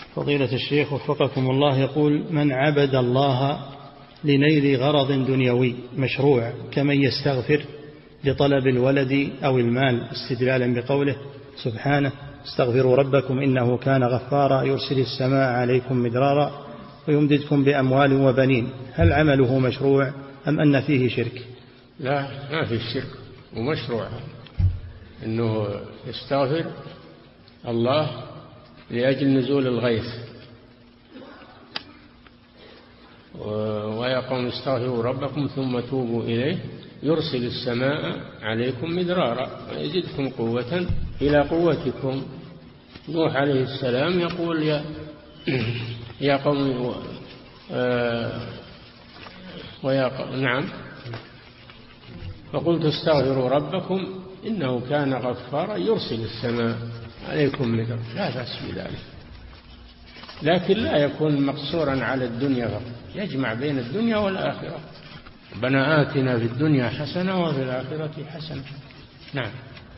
فضيلة الشيخ وفقكم الله، يقول: من عبد الله لنيل غرض دنيوي مشروع كمن يستغفر لطلب الولد أو المال، استدلالا بقوله سبحانه: استغفروا ربكم إنه كان غفارا يرسل السماء عليكم مدرارا ويمددكم بأموال وبنين، هل عمله مشروع أم أن فيه شرك؟ لا، ما فيه شرك، ومشروع أنه يستغفر الله لأجل نزول الغيث، ويا قوم استغفروا ربكم ثم توبوا إليه يرسل السماء عليكم مدرارا ويزدكم قوة إلى قوتكم. نوح عليه السلام يقول: يا قوم نعم، فقلت استغفروا ربكم إنه كان غفارا يرسل السماء عليكم مدرارا. لا بأس بذلك، لكن لا يكون مقصورا على الدنيا فقط، يجمع بين الدنيا والآخرة. ربنا آتنا في الدنيا حسنة وفي الآخرة حسنة. نعم.